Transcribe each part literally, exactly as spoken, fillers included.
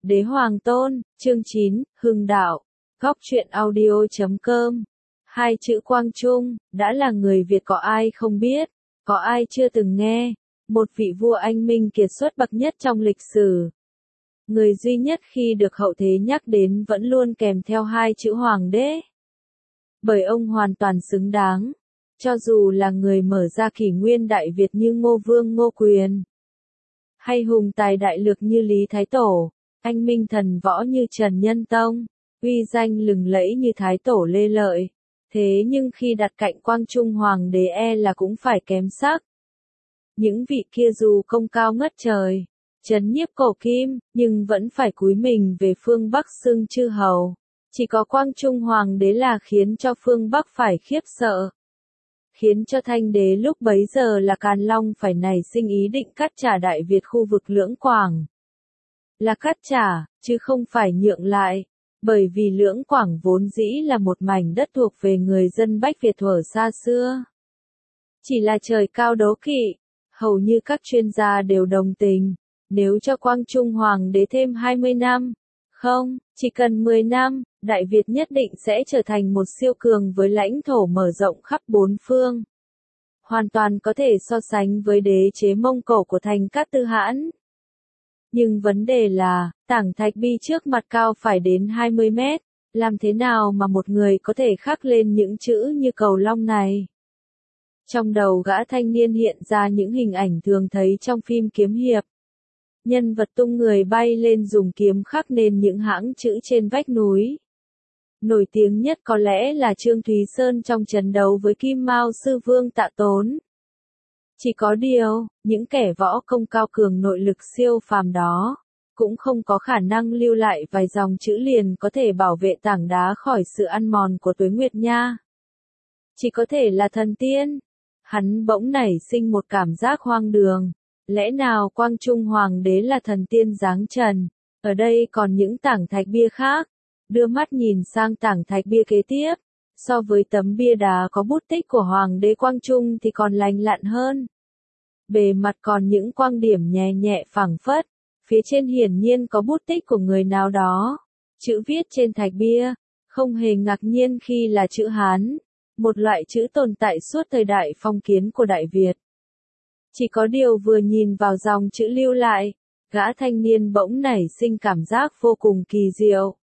Đế Hoàng Tôn, chương chín, Hưng Đạo, Góc truyện audio chấm com. Hai chữ Quang Trung, đã là người Việt có ai không biết, có ai chưa từng nghe, một vị vua anh minh kiệt xuất bậc nhất trong lịch sử. Người duy nhất khi được hậu thế nhắc đến vẫn luôn kèm theo hai chữ Hoàng đế. Bởi ông hoàn toàn xứng đáng, cho dù là người mở ra kỷ nguyên Đại Việt như Ngô Vương Ngô Quyền, hay hùng tài đại lược như Lý Thái Tổ, anh minh thần võ như Trần Nhân Tông, uy danh lừng lẫy như Thái Tổ Lê Lợi. Thế nhưng khi đặt cạnh Quang Trung Hoàng đế e là cũng phải kém sắc. Những vị kia dù công cao ngất trời, trấn nhiếp cổ kim, nhưng vẫn phải cúi mình về phương Bắc xưng chư hầu. Chỉ có Quang Trung Hoàng đế là khiến cho phương Bắc phải khiếp sợ. Khiến cho Thanh đế lúc bấy giờ là Càn Long phải nảy sinh ý định cắt trả Đại Việt khu vực Lưỡng Quảng. Là cắt trả, chứ không phải nhượng lại. Bởi vì Lưỡng Quảng vốn dĩ là một mảnh đất thuộc về người dân Bách Việt thuở xa xưa. Chỉ là trời cao đố kỵ, hầu như các chuyên gia đều đồng tình, nếu cho Quang Trung Hoàng đế thêm hai mươi năm, không, chỉ cần mười năm, Đại Việt nhất định sẽ trở thành một siêu cường với lãnh thổ mở rộng khắp bốn phương. Hoàn toàn có thể so sánh với đế chế Mông Cổ của Thành Cát Tư Hãn. Nhưng vấn đề là, tảng thạch bi trước mặt cao phải đến hai mươi mét, làm thế nào mà một người có thể khắc lên những chữ như cầu long này? Trong đầu gã thanh niên hiện ra những hình ảnh thường thấy trong phim kiếm hiệp. Nhân vật tung người bay lên dùng kiếm khắc nên những hãng chữ trên vách núi. Nổi tiếng nhất có lẽ là Trương Thúy Sơn trong trận đấu với Kim Mao Sư Vương Tạ Tốn. Chỉ có điều, những kẻ võ công cao cường nội lực siêu phàm đó, cũng không có khả năng lưu lại vài dòng chữ liền có thể bảo vệ tảng đá khỏi sự ăn mòn của tuế nguyệt nha. Chỉ có thể là thần tiên. Hắn bỗng nảy sinh một cảm giác hoang đường. Lẽ nào Quang Trung Hoàng đế là thần tiên giáng trần? Ở đây còn những tảng thạch bia khác. Đưa mắt nhìn sang tảng thạch bia kế tiếp. So với tấm bia đá có bút tích của Hoàng đế Quang Trung thì còn lành lặn hơn. Bề mặt còn những quang điểm nhẹ nhẹ phảng phất. Phía trên hiển nhiên có bút tích của người nào đó. Chữ viết trên thạch bia, không hề ngạc nhiên khi là chữ Hán. Một loại chữ tồn tại suốt thời đại phong kiến của Đại Việt. Chỉ có điều vừa nhìn vào dòng chữ lưu lại, gã thanh niên bỗng nảy sinh cảm giác vô cùng kỳ diệu.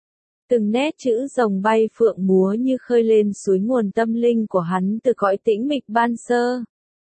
Từng nét chữ rồng bay phượng múa như khơi lên suối nguồn tâm linh của hắn từ cõi tĩnh mịch ban sơ.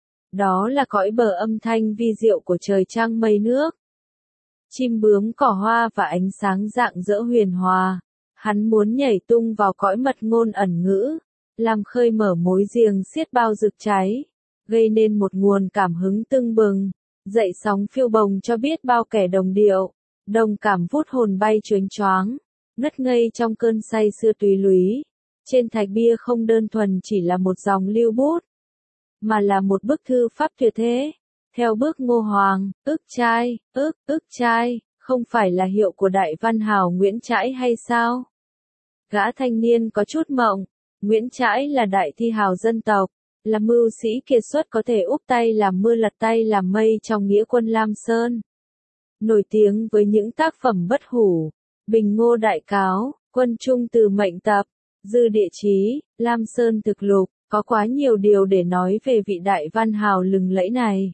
Đó là cõi bờ âm thanh vi diệu của trời trăng mây nước. Chim bướm cỏ hoa và ánh sáng rạng rỡ huyền hòa. Hắn muốn nhảy tung vào cõi mật ngôn ẩn ngữ, làm khơi mở mối riêng xiết bao rực cháy, gây nên một nguồn cảm hứng tưng bừng, dậy sóng phiêu bồng cho biết bao kẻ đồng điệu, đồng cảm vút hồn bay choáng choáng, ngất ngây trong cơn say sưa tùy lúy. Trên thạch bia không đơn thuần chỉ là một dòng lưu bút, mà là một bức thư pháp tuyệt thế. Theo bước Ngô Hoàng, ức trai, ức, ức trai, không phải là hiệu của đại văn hào Nguyễn Trãi hay sao? Gã thanh niên có chút mộng. Nguyễn Trãi là đại thi hào dân tộc, là mưu sĩ kiệt xuất có thể úp tay làm mưa lật tay làm mây trong nghĩa quân Lam Sơn. Nổi tiếng với những tác phẩm bất hủ, Bình Ngô Đại Cáo, Quân Trung Từ Mệnh Tập, Dư Địa Chí, Lam Sơn Thực Lục, có quá nhiều điều để nói về vị đại văn hào lừng lẫy này.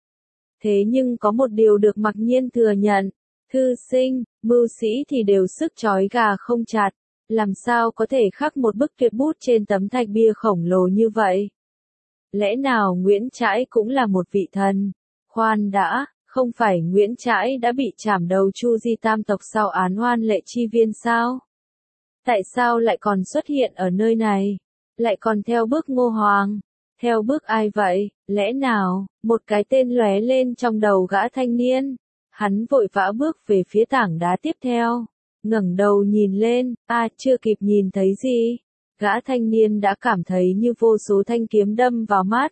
Thế nhưng có một điều được mặc nhiên thừa nhận, thư sinh, mưu sĩ thì đều sức trói gà không chặt. Làm sao có thể khắc một bức tuyệt bút trên tấm thạch bia khổng lồ như vậy? Lẽ nào Nguyễn Trãi cũng là một vị thần? Khoan đã, không phải Nguyễn Trãi đã bị trảm đầu Chu Di tam tộc sau án oan lệ chi viên sao? Tại sao lại còn xuất hiện ở nơi này? Lại còn theo bước Ngô Hoàng? Theo bước ai vậy? Lẽ nào, một cái tên lóe lên trong đầu gã thanh niên? Hắn vội vã bước về phía tảng đá tiếp theo. Ngẩng đầu nhìn lên, à, chưa kịp nhìn thấy gì, gã thanh niên đã cảm thấy như vô số thanh kiếm đâm vào mắt,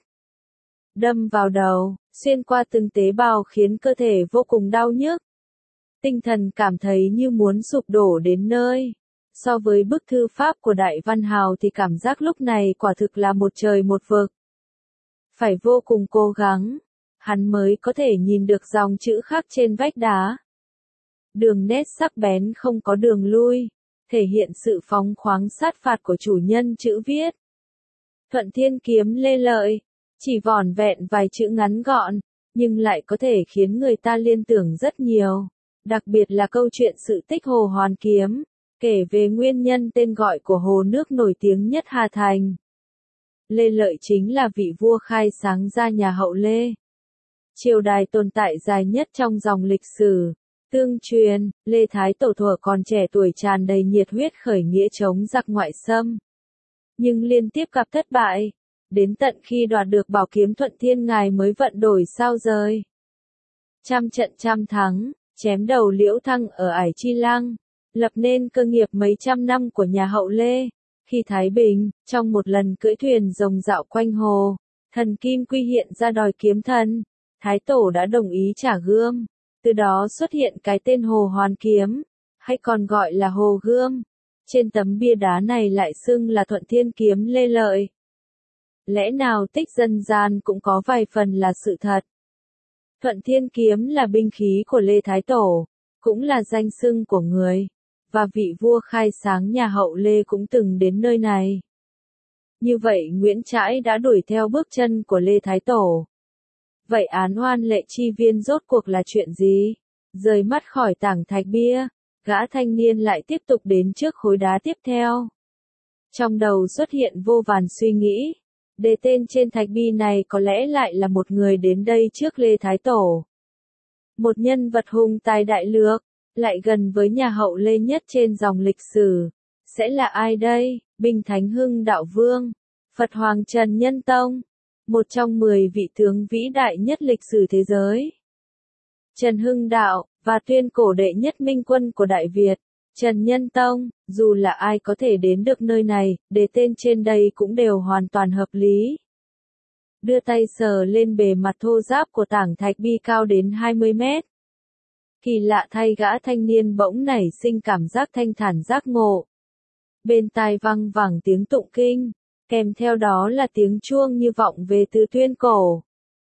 đâm vào đầu, xuyên qua từng tế bào khiến cơ thể vô cùng đau nhức. Tinh thần cảm thấy như muốn sụp đổ đến nơi. So với bức thư pháp của đại văn hào thì cảm giác lúc này quả thực là một trời một vực. Phải vô cùng cố gắng, hắn mới có thể nhìn được dòng chữ khắc trên vách đá. đường nét sắc bén không có đường lui, thể hiện sự phóng khoáng sát phạt của chủ nhân chữ viết. Thuận Thiên Kiếm Lê Lợi, chỉ vỏn vẹn vài chữ ngắn gọn, nhưng lại có thể khiến người ta liên tưởng rất nhiều, đặc biệt là câu chuyện sự tích Hồ Hoàn Kiếm, kể về nguyên nhân tên gọi của hồ nước nổi tiếng nhất Hà Thành. Lê Lợi chính là vị vua khai sáng ra nhà Hậu Lê. Triều đài tồn tại dài nhất trong dòng lịch sử. Tương truyền, Lê Thái Tổ thuở còn trẻ tuổi tràn đầy nhiệt huyết khởi nghĩa chống giặc ngoại xâm. Nhưng liên tiếp gặp thất bại, đến tận khi đoạt được bảo kiếm Thuận Thiên ngài mới vận đổi sao rời. Trăm trận trăm thắng, chém đầu Liễu Thăng ở Ải Chi Lăng, lập nên cơ nghiệp mấy trăm năm của nhà Hậu Lê. Khi Thái Bình, trong một lần cưỡi thuyền rồng dạo quanh hồ, thần Kim Quy hiện ra đòi kiếm thần, Thái Tổ đã đồng ý trả gươm, từ đó xuất hiện cái tên Hồ Hoàn Kiếm, hay còn gọi là Hồ Gươm. Trên tấm bia đá này lại xưng là Thuận Thiên Kiếm Lê Lợi. Lẽ nào tích dân gian cũng có vài phần là sự thật. Thuận Thiên Kiếm là binh khí của Lê Thái Tổ, cũng là danh xưng của người, và vị vua khai sáng nhà Hậu Lê cũng từng đến nơi này. Như vậy Nguyễn Trãi đã đuổi theo bước chân của Lê Thái Tổ. Vậy án oan Lệ Chi Viên rốt cuộc là chuyện gì? Rời mắt khỏi tảng thạch bia, gã thanh niên lại tiếp tục đến trước khối đá tiếp theo. Trong đầu xuất hiện vô vàn suy nghĩ. Đề tên trên thạch bi này có lẽ lại là một người đến đây trước Lê Thái Tổ. Một nhân vật hùng tài đại lược, lại gần với nhà Hậu Lê nhất trên dòng lịch sử. Sẽ là ai đây? Binh Thánh Hưng Đạo Vương, Phật Hoàng Trần Nhân Tông, một trong mười vị tướng vĩ đại nhất lịch sử thế giới. Trần Hưng Đạo, và tuyên cổ đệ nhất minh quân của Đại Việt, Trần Nhân Tông, dù là ai có thể đến được nơi này, đề tên trên đây cũng đều hoàn toàn hợp lý. Đưa tay sờ lên bề mặt thô ráp của tảng thạch bi cao đến hai mươi mét. Kỳ lạ thay gã thanh niên bỗng nảy sinh cảm giác thanh thản giác ngộ. Bên tai văng vẳng tiếng tụng kinh, kèm theo đó là tiếng chuông như vọng về từ tuyên cổ.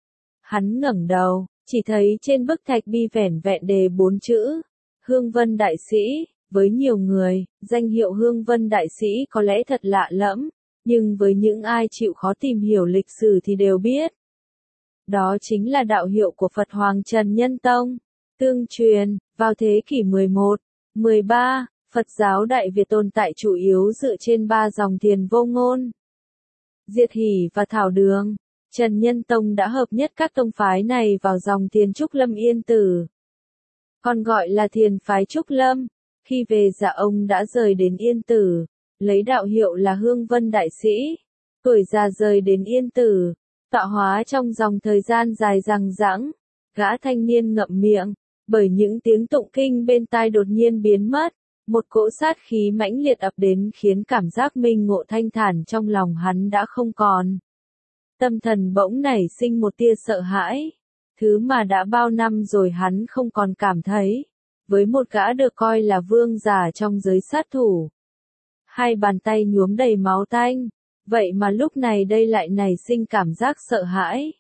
Hắn ngẩng đầu, chỉ thấy trên bức thạch bi vẻn vẹn đề bốn chữ, Hương Vân Đại Sĩ. Với nhiều người, danh hiệu Hương Vân Đại Sĩ có lẽ thật lạ lẫm, nhưng với những ai chịu khó tìm hiểu lịch sử thì đều biết. Đó chính là đạo hiệu của Phật Hoàng Trần Nhân Tông. Tương truyền, vào thế kỷ mười một, mười ba, Phật giáo Đại Việt tồn tại chủ yếu dựa trên ba dòng thiền vô ngôn, Diệt Hỷ và Thảo Đường. Trần Nhân Tông đã hợp nhất các tông phái này vào dòng thiền Trúc Lâm Yên Tử, còn gọi là thiền phái Trúc Lâm. Khi về già ông đã rời đến Yên Tử, lấy đạo hiệu là Hương Vân Đại Sĩ. Tuổi già rời đến Yên Tử, tọa hóa trong dòng thời gian dài dằng dẵng. Gã thanh niên ngậm miệng, bởi những tiếng tụng kinh bên tai đột nhiên biến mất. Một cỗ sát khí mãnh liệt ập đến khiến cảm giác minh ngộ thanh thản trong lòng hắn đã không còn. Tâm thần bỗng nảy sinh một tia sợ hãi. Thứ mà đã bao năm rồi hắn không còn cảm thấy. Với một gã được coi là vương giả trong giới sát thủ. Hai bàn tay nhuốm đầy máu tanh. Vậy mà lúc này đây lại nảy sinh cảm giác sợ hãi.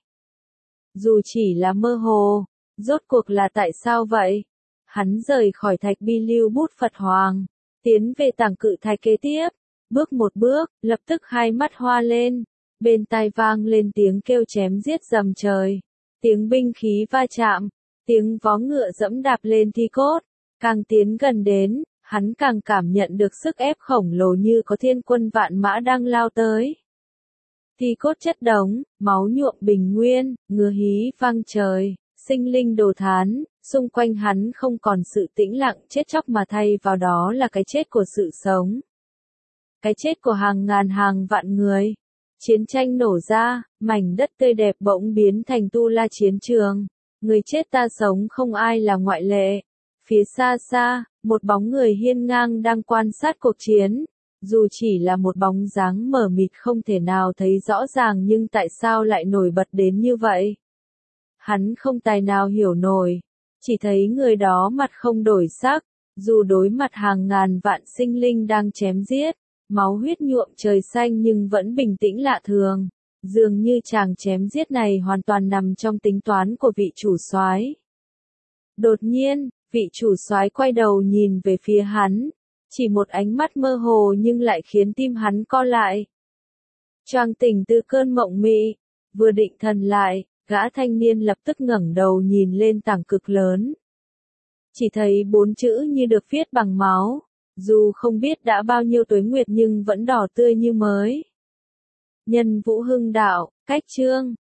Dù chỉ là mơ hồ, rốt cuộc là tại sao vậy? Hắn rời khỏi thạch bi lưu bút Phật Hoàng, tiến về tảng cự thạch kế tiếp, bước một bước, lập tức hai mắt hoa lên, bên tai vang lên tiếng kêu chém giết rầm trời, tiếng binh khí va chạm, tiếng vó ngựa dẫm đạp lên thi cốt, càng tiến gần đến, hắn càng cảm nhận được sức ép khổng lồ như có thiên quân vạn mã đang lao tới. Thi cốt chất đống, máu nhuộm bình nguyên, ngựa hí vang trời, sinh linh đồ thán, xung quanh hắn không còn sự tĩnh lặng chết chóc mà thay vào đó là cái chết của sự sống. Cái chết của hàng ngàn hàng vạn người. Chiến tranh nổ ra, mảnh đất tươi đẹp bỗng biến thành tu la chiến trường. Người chết ta sống không ai là ngoại lệ. Phía xa xa, một bóng người hiên ngang đang quan sát cuộc chiến. Dù chỉ là một bóng dáng mờ mịt không thể nào thấy rõ ràng nhưng tại sao lại nổi bật đến như vậy? Hắn không tài nào hiểu nổi. Chỉ thấy người đó mặt không đổi sắc, dù đối mặt hàng ngàn vạn sinh linh đang chém giết, máu huyết nhuộm trời xanh nhưng vẫn bình tĩnh lạ thường. Dường như chàng chém giết này hoàn toàn nằm trong tính toán của vị chủ soái. Đột nhiên, Vị chủ soái quay đầu nhìn về phía hắn, chỉ một ánh mắt mơ hồ nhưng lại khiến tim hắn co lại. Choàng tỉnh từ cơn mộng mị, vừa định thần lại, gã thanh niên lập tức ngẩng đầu nhìn lên tảng cực lớn. Chỉ thấy bốn chữ như được viết bằng máu, dù không biết đã bao nhiêu tuế nguyệt nhưng vẫn đỏ tươi như mới. Nhân Vũ Hưng Đạo, cách chương